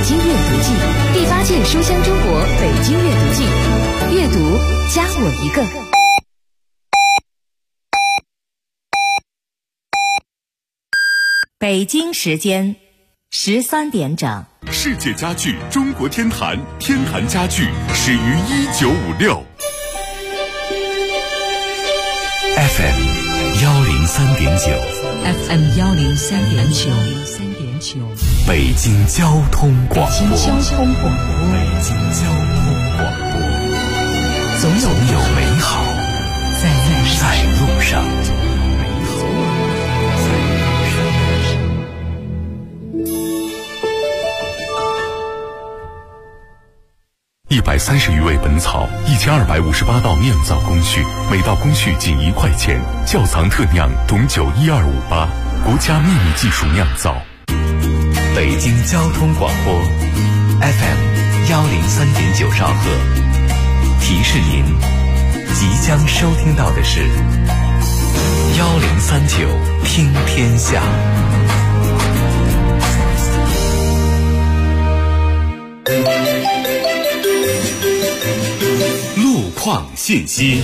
京阅读季，第8届书香中国北京阅读季，阅读加我一个。 北京时间13点整， 世界家具中国天坛，天坛家具始于1956。 FM 103.9 FM 103.9， 北京交通广播。 北京交通广播，总有美好在路上。 130余味本草，1258道酿造工序，每道工序仅1块钱。窖藏特酿董酒12588，国家秘密技术酿造。 北京交通广播 FM 103.9兆赫，提示您即将收听到的是1039听天下。 路况信息。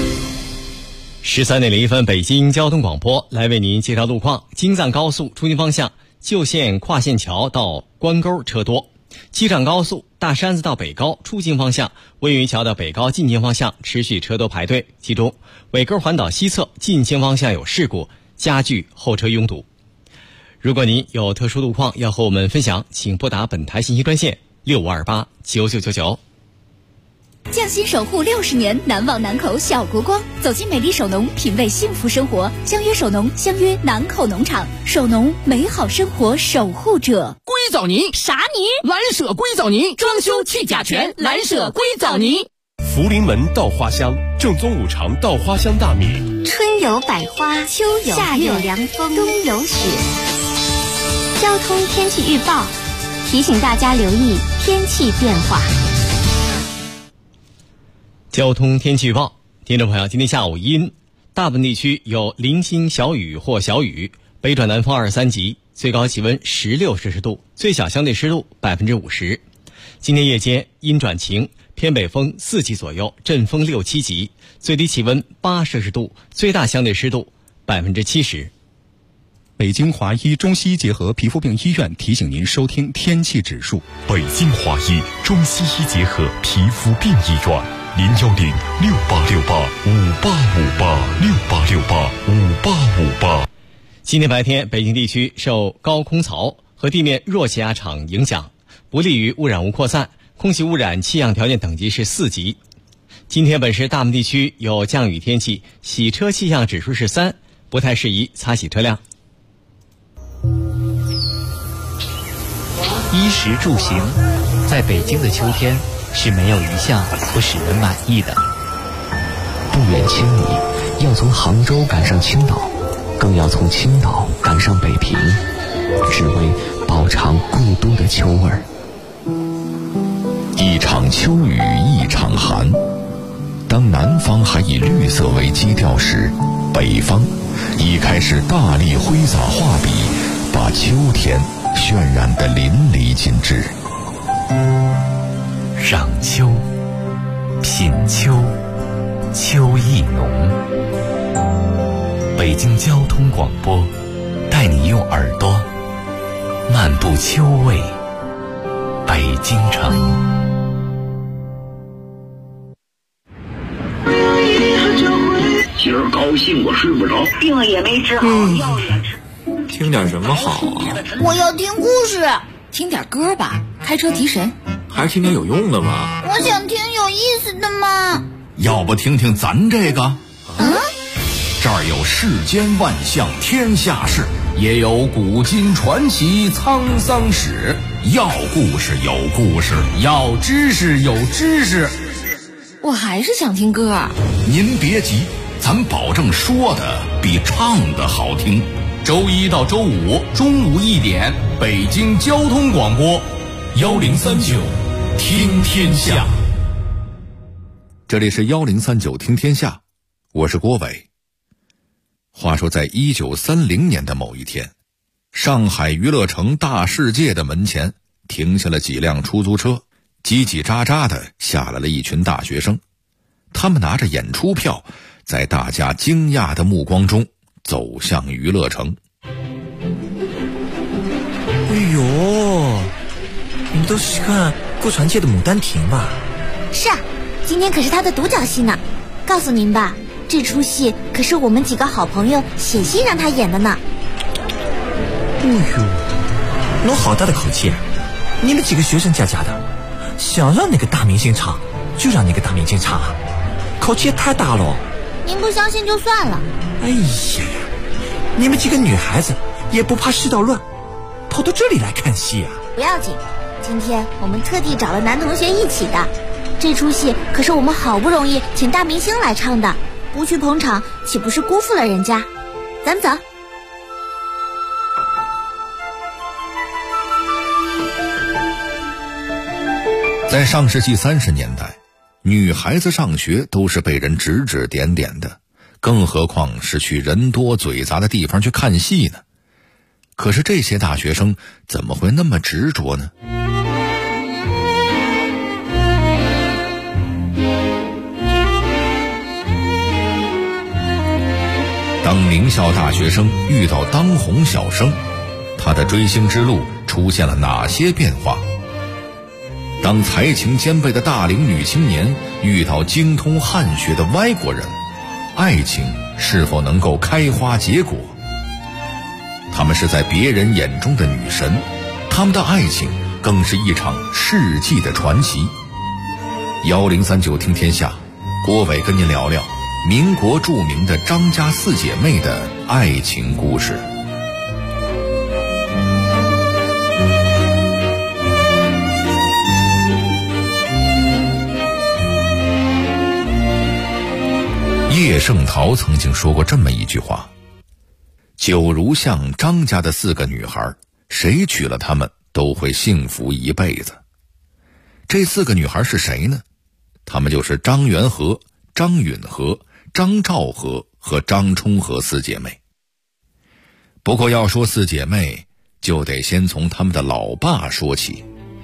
13点01分，北京交通广播来为您介绍路况。京藏高速出京方向旧线跨线桥到关沟车多，机场高速大山子到北高出京方向温榆桥到北高进京方向持续车多排队，其中尾沟环岛西侧进京方向有事故，加剧后车拥堵。如果您有特殊路况要和我们分享，请拨打本台信息专线65289999。 匠心守护60年，难忘南口小国光。走进美丽首农，品味幸福生活。相约首农，相约南口农场。首农，美好生活守护者。 硅藻泥啥泥？ 蓝舍硅藻泥，装修去甲醛，蓝舍硅藻泥。 福临门稻花香，正宗五常稻花香大米。 春有百花，秋有夏有凉风，冬有雪。交通天气预报提醒大家留意天气变化。 交通天气预报，听众朋友，今天下午阴，大部分地区有零星小雨或小雨，北转南风2、3级，最高气温16摄氏度，最小相对湿度50%。今天夜间阴转晴，偏北风4级左右，阵风6、7级，最低气温8摄氏度，最大相对湿度70%。 北京华医中西医结合皮肤病医院提醒您收听天气指数。 北京华医中西医结合皮肤病医院，0106868585858，68685858。 今天白天，北京地区受高空槽和地面弱气压场影响，不利于污染物扩散，空气污染气象条件等级是4级。今天本市大部分地区有降雨天气，洗车气象指数是3，不太适宜擦洗车辆。 衣食住行，在北京的秋天是没有一项不使人满意的。 不远千里，要从杭州赶上青岛，更要从青岛赶上北平，只为饱尝故都的秋味儿。 一场秋雨一场寒，当南方还以绿色为基调时，北方已开始大力挥洒画笔，把秋天渲染得淋漓尽致。 赏秋，品秋，秋意浓。北京交通广播带你用耳朵漫步秋味北京城。 今儿高兴我睡不着， 病也没治好，药也吃。 听点什么好啊？ 我要听故事。 听点歌吧，开车提神。 还是听点有用的吧。 我想听有意思的嘛。 要不听听咱这个？这儿有世间万象天下事，也有古今传奇沧桑史。要故事有故事，要知识有知识。 我还是想听歌。 您别急，咱保证说的比唱的好听。周1到周5中午1点，北京交通广播1039听天下。 这里是1039听天下，我是郭伟。话说在1930年的某一天，上海娱乐城大世界的门前停下了几辆出租车，叽叽喳喳地下来了一群大学生。他们拿着演出票，在大家惊讶的目光中走向娱乐城。 哎呦，你们都是看顾传界的《牡丹亭》吧？ 是啊，今天可是他的独角戏呢。告诉您吧，这出戏可是我们几个好朋友写信让他演的呢。 哎呦，弄好大的口气啊！你们几个学生家的，想让那个大明星唱就让那个大明星唱啊，口气也太大了。 您不相信就算了。 哎呀呀，你们几个女孩子也不怕世道乱，跑到这里来看戏啊？ 不要紧，今天我们特地找了男同学一起的。这出戏可是我们好不容易请大明星来唱的，不去捧场岂不是辜负了人家？咱们走。 在上世纪30年代，女孩子上学都是被人指指点点的，更何况是去人多嘴杂的地方去看戏呢？可是这些大学生怎么会那么执着呢？当名校大学生遇到当红小生，他的追星之路出现了哪些变化？当才情兼备的大龄女青年遇到精通汉学的外国人，爱情是否能够开花结果？她们是在别人眼中的女神，她们的爱情更是一场世纪的传奇。1039听天下，郭伟跟您聊聊民国著名的张家四姐妹的爱情故事。叶圣陶曾经说过这么一句话：九如巷张家的4个女孩，谁娶了她们都会幸福一辈子。这4个女孩是谁呢？她们就是张元和、张允和、张兆和和张充和4姐妹。不过要说4姐妹，就得先从她们的老爸说起。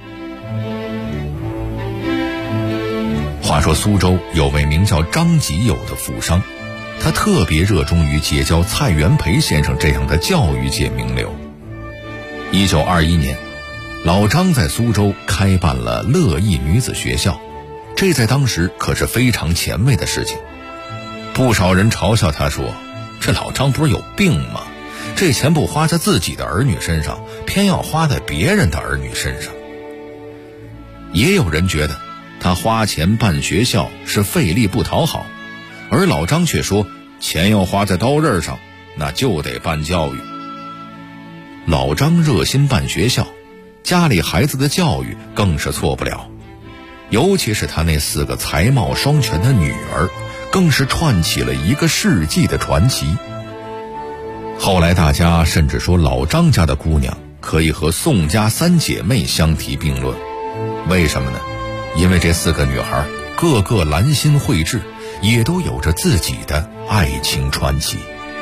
话说苏州有位名叫张吉友的富商，他特别热衷于结交蔡元培先生这样的教育界名流。1921年，老张在苏州开办了乐意女子学校，这在当时可是非常前卫的事情。不少人嘲笑他说，这老张不是有病吗？这钱不花在自己的儿女身上，偏要花在别人的儿女身上。也有人觉得他花钱办学校是费力不讨好，而老张却说，钱要花在刀刃上，那就得办教育。老张热心办学校，家里孩子的教育更是错不了，尤其是他那4个才貌双全的女儿，更是串起了一个世纪的传奇。后来大家甚至说老张家的姑娘可以和宋家3姐妹相提并论。为什么呢？因为这4个女孩个个兰心蕙质，也都有着自己的爱情传奇。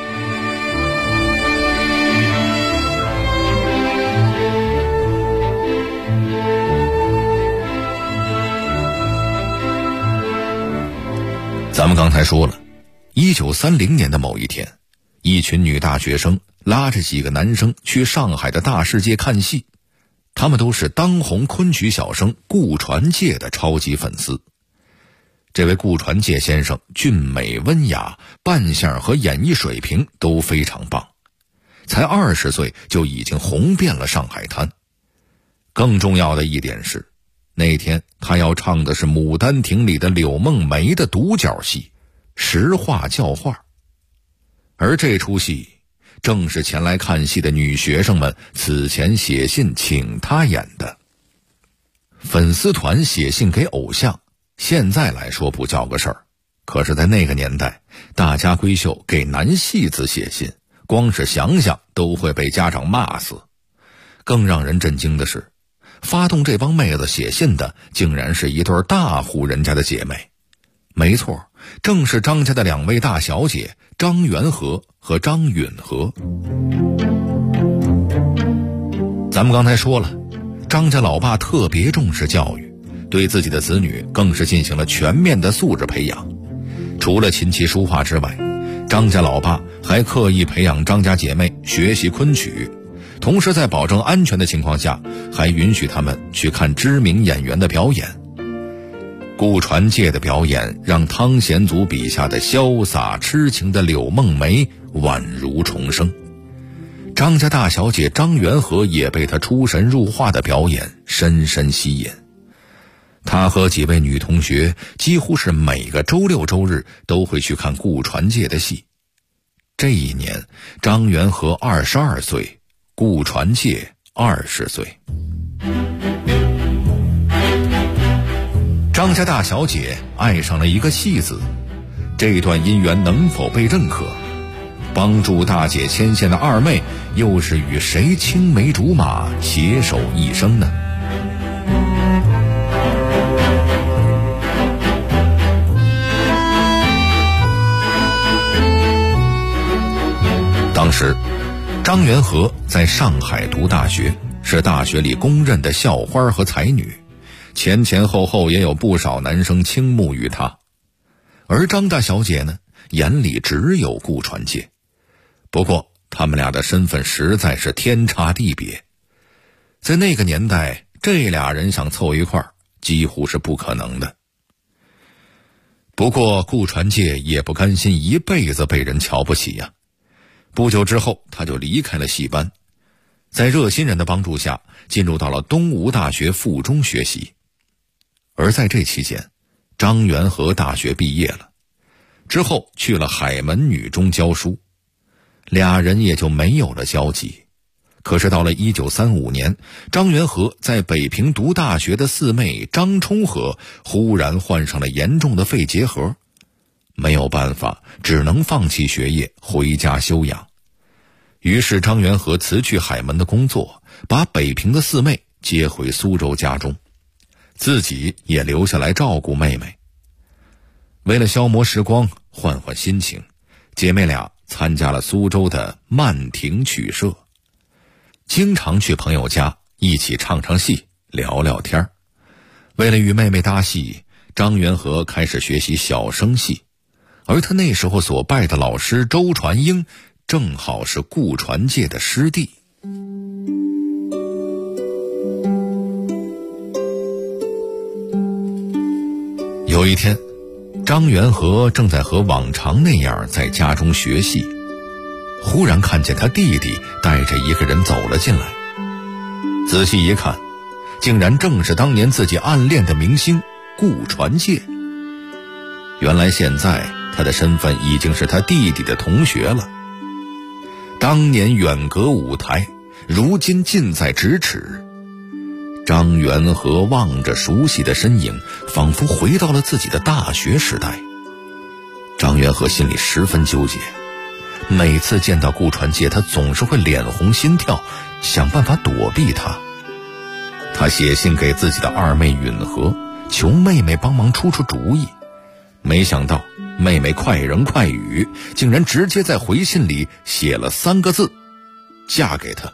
咱们刚才说了，1930年的某一天，一群女大学生拉着几个男生去上海的大世界看戏，他们都是当红昆曲小生顾传介的超级粉丝。这位顾传介先生俊美温雅，扮相和演绎水平都非常棒，才20岁就已经红遍了上海滩。更重要的一点是，那天他要唱的是《牡丹亭》里的柳梦梅的独角戏，实话教话。而这出戏正是前来看戏的女学生们此前写信请他演的。粉丝团写信给偶像，现在来说不叫个事儿，可是在那个年代，大家闺秀给男戏子写信，光是想想都会被家长骂死。更让人震惊的是，发动这帮妹子写信的竟然是一对大户人家的姐妹。没错，正是张家的2位大小姐张元和和张允和。咱们刚才说了， 张家老爸特别重视教育，对自己的子女更是进行了全面的素质培养。除了琴棋书画之外，张家老爸还刻意培养张家姐妹学习昆曲，同时在保证安全的情况下，还允许他们去看知名演员的表演。顾传介的表演让汤显祖笔下的潇洒痴情的柳梦梅宛如重生。张家大小姐张元和也被她出神入化的表演深深吸引。她和几位女同学几乎是每个周六周日都会去看顾传介的戏。这一年，张元和22岁，顾传介20岁。张家大小姐爱上了一个戏子，这段姻缘能否被认可？帮助大姐牵线的二妹又是与谁青梅竹马携手一生呢？当时张元和在上海读大学，是大学里公认的校花和才女，前前后后也有不少男生倾慕于她。而张大小姐呢，眼里只有顾传介。不过他们俩的身份实在是天差地别，在那个年代，这俩人想凑一块儿几乎是不可能的。不过顾传介也不甘心一辈子被人瞧不起呀。不久之后，他就离开了戏班，在热心人的帮助下，进入到了东吴大学附中学习。而在这期间，张元和大学毕业了，之后去了海门女中教书，俩人也就没有了交集。可是到了1935年，张元和在北平读大学的四妹张充和忽然患上了严重的肺结核，没有办法，只能放弃学业回家休养。于是张元和辞去海门的工作，把北平的四妹接回苏州家中，自己也留下来照顾妹妹。为了消磨时光，换换心情，姐妹俩参加了苏州的曼亭曲社，经常去朋友家一起唱唱戏，聊聊天。为了与妹妹搭戏，张元和开始学习小生戏，而他那时候所拜的老师周传英正好是顾传介的师弟。有一天，张元和正在和往常那样在家中学戏，忽然看见他弟弟带着一个人走了进来。仔细一看，竟然正是当年自己暗恋的明星顾传介。原来现在他的身份已经是他弟弟的同学了。当年远隔舞台，如今近在咫尺。张元和望着熟悉的身影，仿佛回到了自己的大学时代。张元和心里十分纠结，每次见到顾传介，他总是会脸红心跳，想办法躲避他。他写信给自己的二妹允和，求妹妹帮忙出出主意。没想到妹妹快人快语，竟然直接在回信里写了3个字：嫁给他。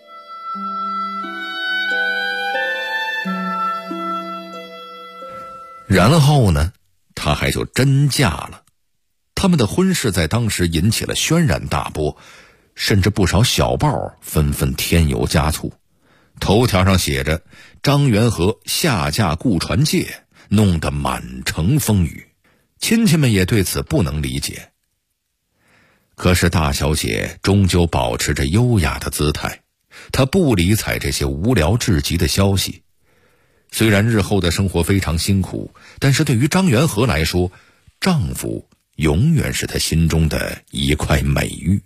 然后呢，他还就真嫁了。他们的婚事在当时引起了轩然大波，甚至不少小报纷纷添油加醋，头条上写着张元和下嫁顾传介，弄得满城风雨。亲戚们也对此不能理解。可是大小姐终究保持着优雅的姿态，她不理睬这些无聊至极的消息。虽然日后的生活非常辛苦，但是对于张元和来说，丈夫永远是她心中的一块美玉。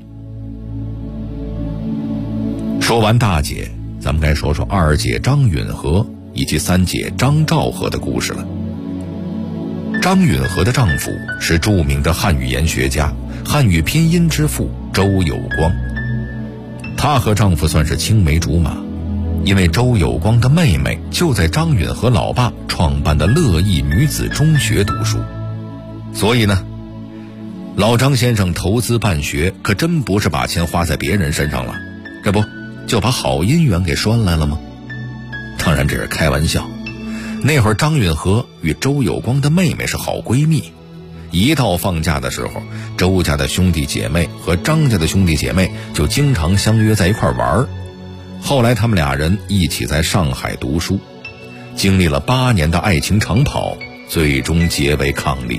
说完大姐，咱们该说说二姐张允和以及三姐张兆和的故事了。张允和的丈夫是著名的汉语言学家、汉语拼音之父周有光。她和丈夫算是青梅竹马，因为周有光的妹妹就在张允和老爸创办的乐意女子中学读书，所以呢，老张先生投资办学可真不是把钱花在别人身上了，这不就把好姻缘给拴来了吗？ 当然这是开玩笑。那会儿张允和与周有光的妹妹是好闺蜜，一到放假的时候，周家的兄弟姐妹和张家的兄弟姐妹就经常相约在一块玩。后来他们俩人一起在上海读书，经历了8年的爱情长跑，最终结为伉俪。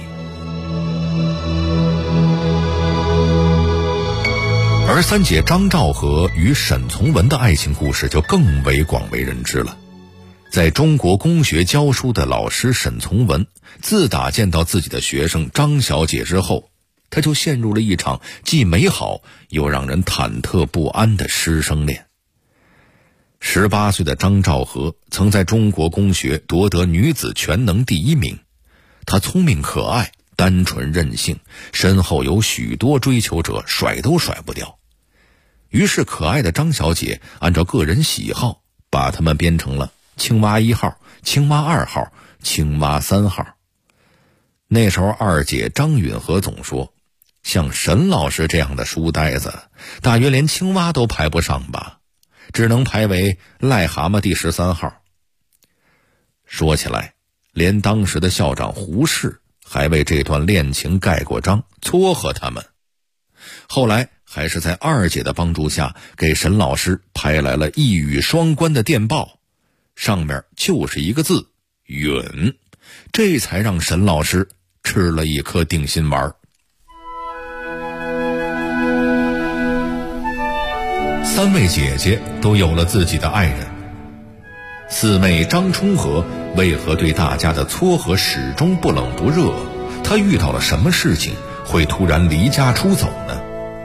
而三姐张兆和与沈从文的爱情故事就更为广为人知了。在中国公学教书的老师沈从文，自打见到自己的学生张小姐之后，他就陷入了一场既美好又让人忐忑不安的师生恋。18岁的张兆和曾在中国公学夺得女子全能第1名，她聪明可爱，单纯任性，身后有许多追求者，甩都甩不掉。于是可爱的张小姐按照个人喜好，把他们编成了青蛙1号、青蛙2号、青蛙3号。那时候二姐张允和总说，像沈老师这样的书呆子，大约连青蛙都排不上吧，只能排为癞蛤蟆第13号。说起来，连当时的校长胡适还为这段恋情盖过章，撮合他们。后来还是在二姐的帮助下，给沈老师拍来了一语双关的电报，上面就是一个字允，这才让沈老师吃了一颗定心丸。3位姐姐都有了自己的爱人，四妹张充和为何对大家的撮合始终不冷不热？她遇到了什么事情会突然离家出走呢？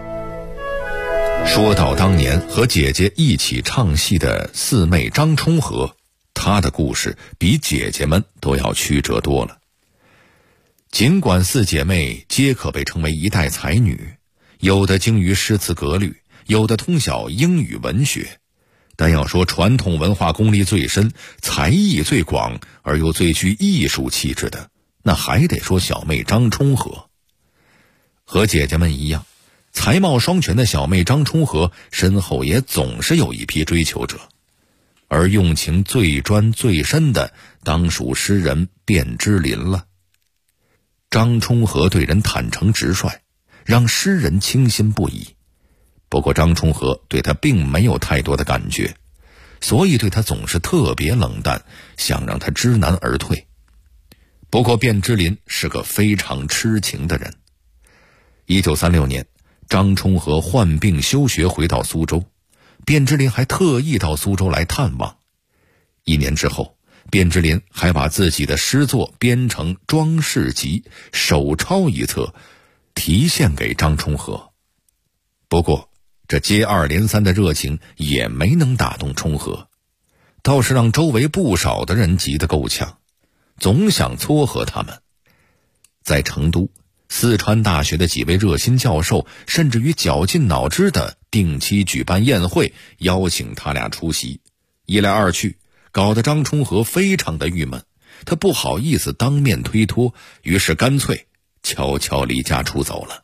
说到当年和姐姐一起唱戏的四妹张充和，她的故事比姐姐们都要曲折多了。尽管四姐妹皆可被称为一代才女，有的精于诗词格律，有的通晓英语文学，但要说传统文化功力最深，才艺最广，而又最具艺术气质的，那还得说小妹张充和。和姐姐们一样，才貌双全的小妹张充和身后也总是有一批追求者，而用情最专最深的当属诗人卞之琳了。张充和对人坦诚直率，让诗人倾心不已。不过张充和对他并没有太多的感觉，所以对他总是特别冷淡，想让他知难而退。不过卞之琳是个非常痴情的人。1936年，张充和患病休学回到苏州，卞之琳还特意到苏州来探望。1年之后，卞之琳还把自己的诗作编成装饰集，手抄一册，题献给张充和。不过这接二连三的热情也没能打动充和，倒是让周围不少的人急得够呛，总想撮合他们。在成都，四川大学的几位热心教授甚至于绞尽脑汁的定期举办宴会，邀请他俩出席。一来二去，搞得张充和非常的郁闷，他不好意思当面推脱，于是干脆悄悄离家出走了。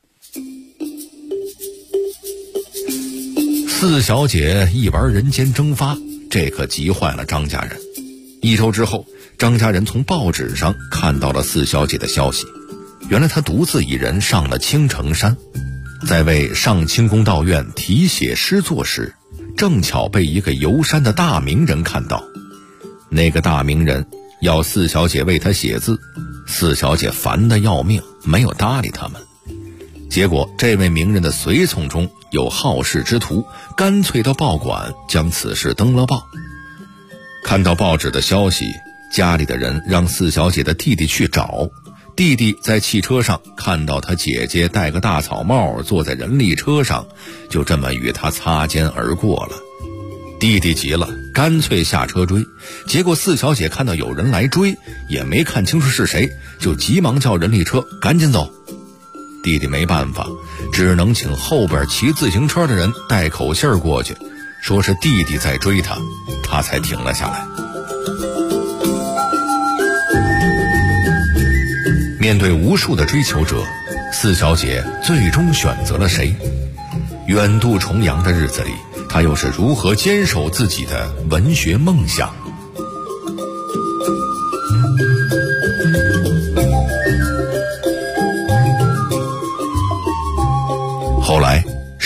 四小姐一玩人间蒸发，这可急坏了张家人。1周之后，张家人从报纸上看到了四小姐的消息，原来她独自一人上了青城山，在为上清宫道院题写诗作时，正巧被一个游山的大名人看到。那个大名人要四小姐为他写字，四小姐烦得要命，没有搭理他们。结果这位名人的随从中有好事之徒，干脆到报馆将此事登了报。看到报纸的消息，家里的人让四小姐的弟弟去找，弟弟在汽车上看到他姐姐戴个大草帽坐在人力车上，就这么与他擦肩而过了。弟弟急了，干脆下车追，结果四小姐看到有人来追，也没看清楚是谁，就急忙叫人力车赶紧走。弟弟没办法，只能请后边骑自行车的人带口信儿过去，说是弟弟在追他，他才停了下来。面对无数的追求者，四小姐最终选择了谁？远渡重洋的日子里，她又是如何坚守自己的文学梦想？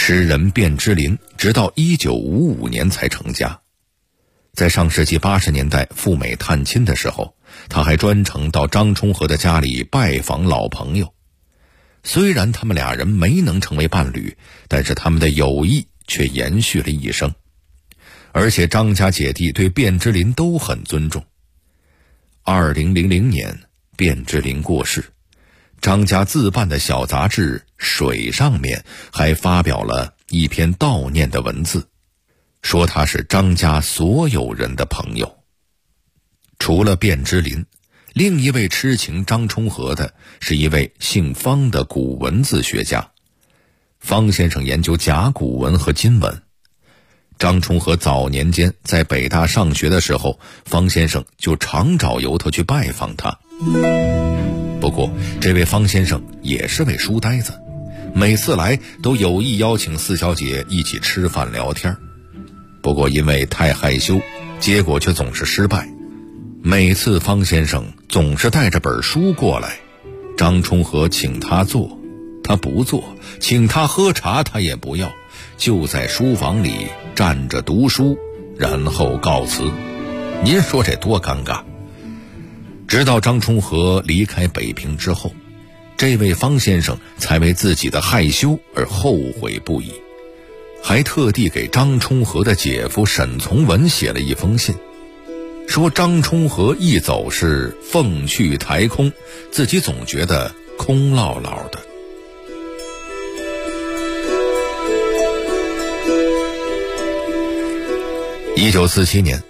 诗人卞之琳直到1955年才成家。在上世纪80年代赴美探亲的时候，他还专程到张充和的家里拜访老朋友。虽然他们俩人没能成为伴侣，但是他们的友谊却延续了一生。而且张家姐弟对卞之琳都很尊重。2000年，卞之琳过世，张家自办的小杂志《水》上面还发表了一篇悼念的文字，说他是张家所有人的朋友。除了卞之琳，另一位痴情张充和的是一位姓方的古文字学家。方先生研究甲骨文和金文。张充和早年间在北大上学的时候，方先生就常找由头去拜访他。不过这位方先生也是位书呆子，每次来都有意邀请四小姐一起吃饭聊天，不过因为太害羞，结果却总是失败。每次方先生总是带着本书过来，张充和请他坐，他不坐；请他喝茶，他也不要，就在书房里站着读书，然后告辞。您说这多尴尬。直到张充和离开北平之后，这位方先生才为自己的害羞而后悔不已，还特地给张充和的姐夫沈从文写了一封信，说张充和一走是凤去台空，自己总觉得空落落的。1947年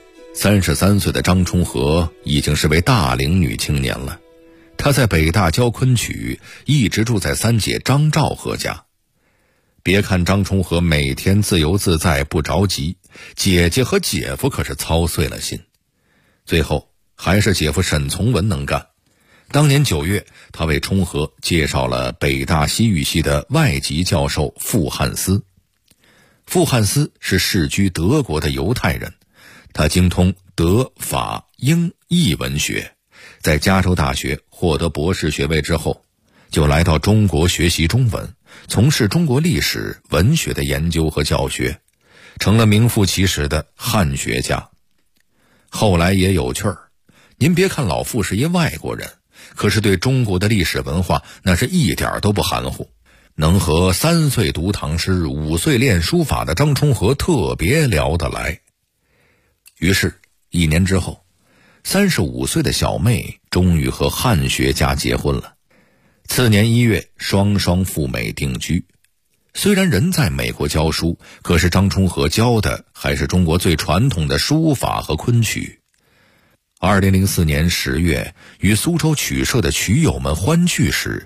，33岁的张充和已经是位大龄女青年了。她在北大教昆曲，一直住在三姐张兆和家。别看张充和每天自由自在不着急，姐姐和姐夫可是操碎了心。最后还是姐夫沈从文能干。当年9月，他为充和介绍了北大西语系的外籍教授傅汉思。傅汉思是世居德国的犹太人，他精通德、法、英、意文学，在加州大学获得博士学位之后，就来到中国学习中文，从事中国历史、文学的研究和教学，成了名副其实的汉学家。后来也有趣儿，您别看老傅是一外国人，可是对中国的历史文化那是一点都不含糊，能和3岁读唐诗、5岁练书法的张充和特别聊得来。于是1年之后，35岁的小妹终于和汉学家结婚了。次年1月，双双赴美定居。虽然人在美国教书，可是张充和教的还是中国最传统的书法和昆曲。2004年10月，与苏州曲社的曲友们欢聚时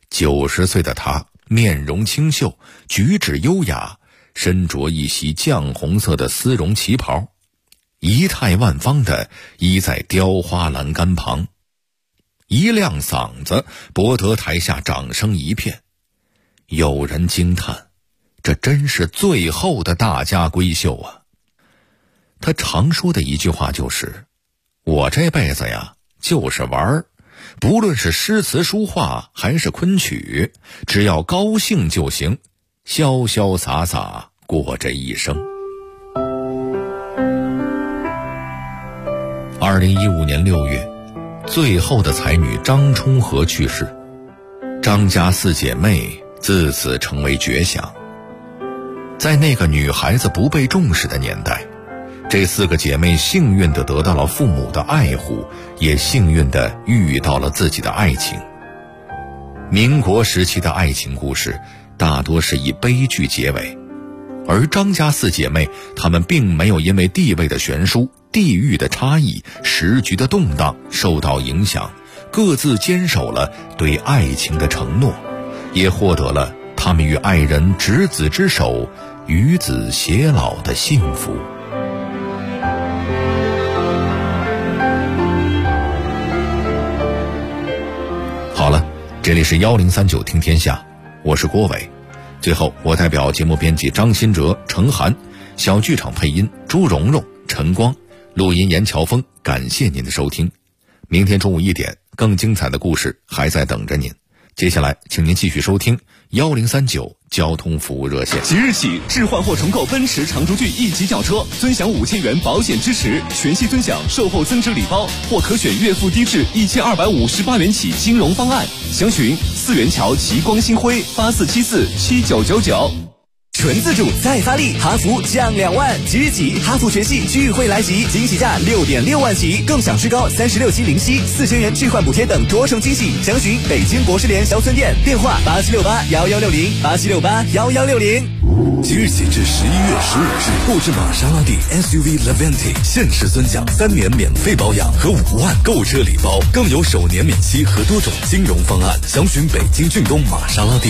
，90岁的他面容清秀，举止优雅，身着一袭绛红色的丝绒旗袍，仪态万方地依在雕花栏杆旁，一亮嗓子博得台下掌声一片。有人惊叹，这真是最后的大家闺秀啊。他常说的一句话就是，我这辈子呀就是玩儿，不论是诗词书画还是昆曲，只要高兴就行，潇潇洒洒过这一生。2015年6月，最后的才女张充和去世，张家4姐妹自此成为绝响。在那个女孩子不被重视的年代，这4个姐妹幸运地得到了父母的爱护，也幸运地遇到了自己的爱情。民国时期的爱情故事大多是以悲剧结尾，而张家4姐妹她们并没有因为地位的悬殊、地域的差异、时局的动荡受到影响，各自坚守了对爱情的承诺，也获得了他们与爱人执子之手、与子偕老的幸福。好了，这里是1039听天下，我是郭伟。最后，我代表节目编辑张新哲、程涵，小剧场配音朱蓉蓉、陈光，录音严乔峰，感谢您的收听。明天中午1点，更精彩的故事还在等着您。接下来请您继续收听 1039交通服务热线。 即日起，置换或重购奔驰长轴距1级轿车，尊享5000元保险支持，全系尊享售后增值礼包，或可选月付低至1258元起金融方案。详询4元桥齐光星辉84747999。 纯自主再发力，哈弗降2万，即日起哈弗全系聚会来袭，惊喜价6.6万起，更享最高36期零息，4000元置换补贴等多重惊喜。详询北京博士联小村店，电话87681160，87681160。 即日起至11月15日，购置玛莎拉蒂 SUV Levante 限时尊享3年免费保养和5万购车礼包，更有首年免息和多种金融方案。详询北京骏东玛莎拉蒂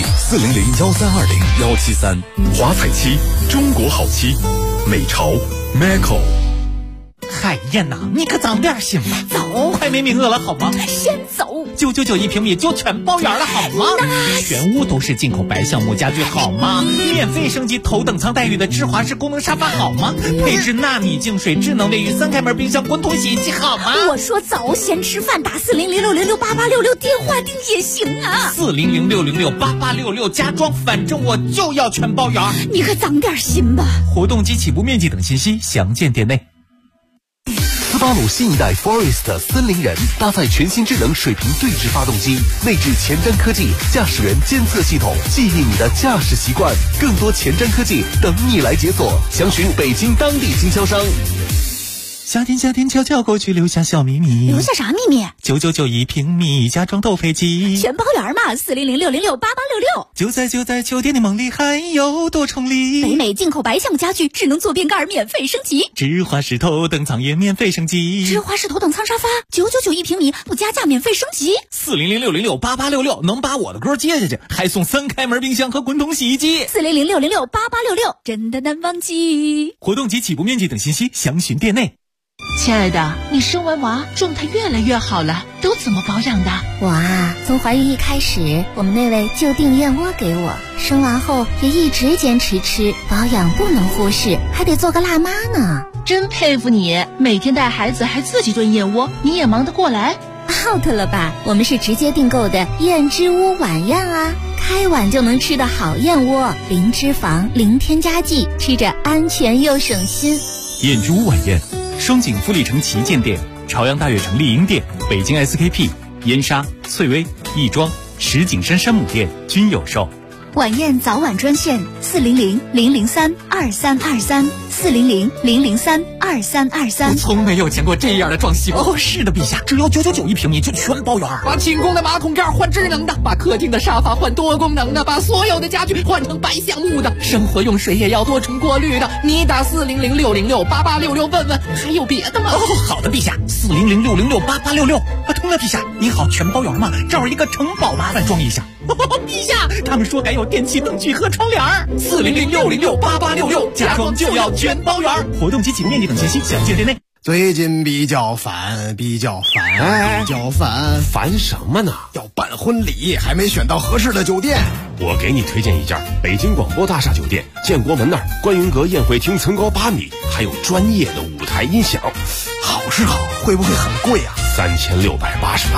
4001320-173。 华彩漆，中国好漆，美潮 Macco。 海燕呐，你可长点心吧， 走， 快没名额了好吗？ 先走 ，999一平米就全包圆了好吗？全屋都是进口白橡木家具好吗？免费升级头等舱待遇的智华式功能沙发好吗？配置纳米净水智能卫浴3开门冰箱滚筒洗衣机好吗？ 我说走，先吃饭，打400606886电话订也行啊。 400606886加装，反正我就要全包圆。 你可长点心吧。 活动及起步面积等信息详见店内。 斯巴鲁新一代 Forest 森林人搭载全新智能水平对置发动机，内置前瞻科技驾驶员监测系统，记忆你的驾驶习惯，更多前瞻科技等你来解锁。详询北京当地经销商。 夏天悄悄过去，留下小秘密。 留下啥秘密 ？999一平米，家装斗飞机， 全包圆嘛！40060688666。 就在秋天的梦里，还有多重礼。 北美进口白橡木家具，智能坐便盖免费升级， 智华式头等舱也免费升级， 智华式头等舱沙发999一平米，不加价免费升级。 400606886能把我的歌接下去，还送3开门冰箱和滚筒洗衣机。 400606886真的难忘记。 活动及起步面积等信息详询店内。 亲爱的，你生完娃状态越来越好了，都怎么保养的？ 我啊，从怀孕一开始，我们那位就订燕窝给我，生完后也一直坚持吃，保养不能忽视，还得做个辣妈呢。 真佩服你，每天带孩子还自己炖燕窝，你也忙得过来 ？out 了吧？我们是直接订购的燕之屋晚宴啊，开碗就能吃的好燕窝，零脂肪，零添加剂，吃着安全又省心。 燕之屋晚宴。双井富力城旗舰店、朝阳大悦城丽婴店、北京 SKP、燕莎、翠微、亦庄、石景山山姆店均有售。 晚宴早晚专线400-003-2323，400-003-2323。 我从没有见过这样的装修。哦，是的，陛下，只要999一平米就全包圆。 把清宫的马桶盖换智能的，把客厅的沙发换多功能的，把所有的家具换成白橡木的，生活用水也要多重过滤的。你打40060688666问问，还有别的吗？ 哦，好的，陛下，40060688666。通了，陛下，你好，全包圆嘛，这儿一个城堡，麻烦装一下。陛下，他们说还有电器灯具和窗帘，40060688666，家装就要全包圆。活动及起步面积等信息详见店内。 最近比较烦， 烦什么呢？ 要办婚礼，还没选到合适的酒店。 我给你推荐一家北京广播大厦酒店，建国门那儿观云阁宴会厅层高8米，还有专业的舞台音响。 好是好，会不会很贵啊？ 3688